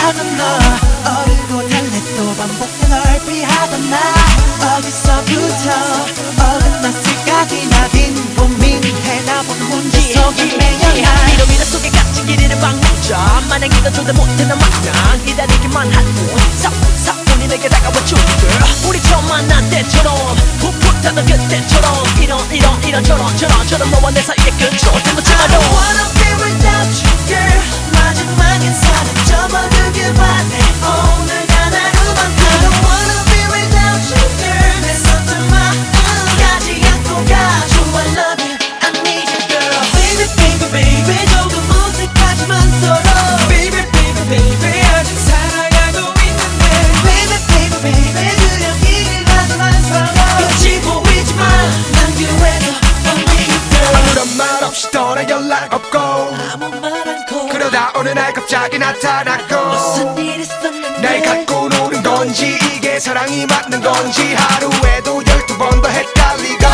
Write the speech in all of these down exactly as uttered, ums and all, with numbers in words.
하던 너 어리고 달래 또 반복된 널 피하던 나 어디서부터 어긋났을까 기나긴 고민해 나본 문제 속이 매여나 미로 미로 속에 갇힌 길이를 막는자 마냥 기다려도 못해 나 마냥 기다리기만 할 뿐 사뿐사뿐히 내게 다가와 줄 우리 처음 만난 때처럼 풋풋하던 그때처럼 이런 이런 이런 저런 저런 저런 너와 내 사이의 근처 대놓지 I 마도 don't wanna be without you girl 마지막 인사는 접어두길 바래 오늘 단 하루만 I don't wanna be without you girl 내 손좀 마음까지 안고 가줘 I love you I need you girl Baby baby baby 조금 어색하지만 서로 Baby baby baby 아직 사랑하고 있는데 Baby baby baby 그냥 길을 가져만 서로 눈치 보이지마 난 그래도 I need you girl 아무런 말 없이 떠나 연락 없고 아무 말 않고 그러다 어느 날 갑자기 나타났고 무슨 일 있었는데 날 갖고 노는 건지 이게 사랑이 맞는 건지 하루에도 열두 번 더 헷갈리고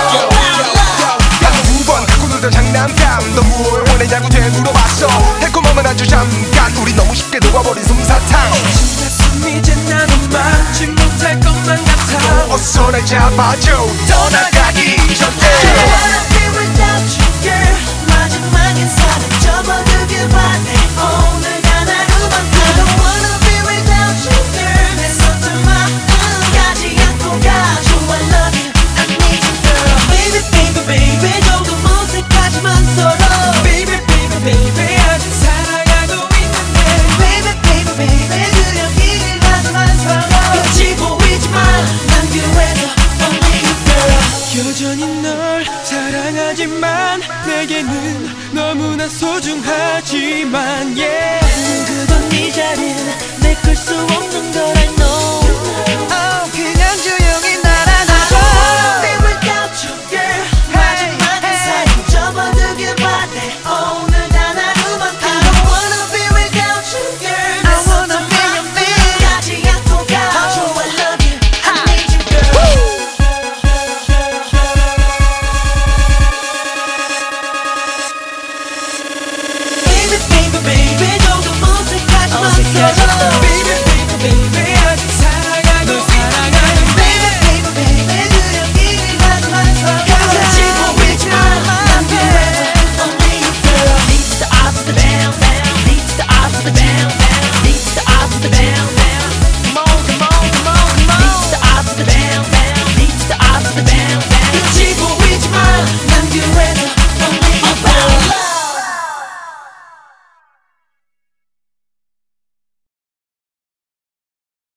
두 번 갖고 놀던 장난감 너 뭘 원했냐고 되물어봤어 달콤하면 아주 잠깐 우리 너무 쉽게 녹아버린 솜사탕 숨 이제 나는 막지 못할 것만 같아 어서 날 잡아줘 떠나가기 전에 I don't wanna be without you girl 마지막 인사는 접어두길 바래 오늘 단 하루만 I don't wanna be without you girl 내 손좀 마음까지 안고 가줘 I love you I need you girl Baby baby baby 조금 어색하지만 서로 Baby baby baby 아직 사랑하고 있는데 Baby baby baby 그냥 길을 가져만 서로 눈치 보이지마 난 그래도 I need you girl 여전히 널 사랑하지만 내게는 너무나 소중하지만 yeah. 그건 네 자리는 메꿀 수 없는 걸 I know oh, 그냥 조용히 날아가 I don't wanna be without you girl 마지막 인사는 접어두길 바래 오늘 단 하루만 I don't wanna be without you girl I wanna be your man 까지 안고 가줘 I love you I need you girl Baby baby baby 조금 어색하지만 어색하지만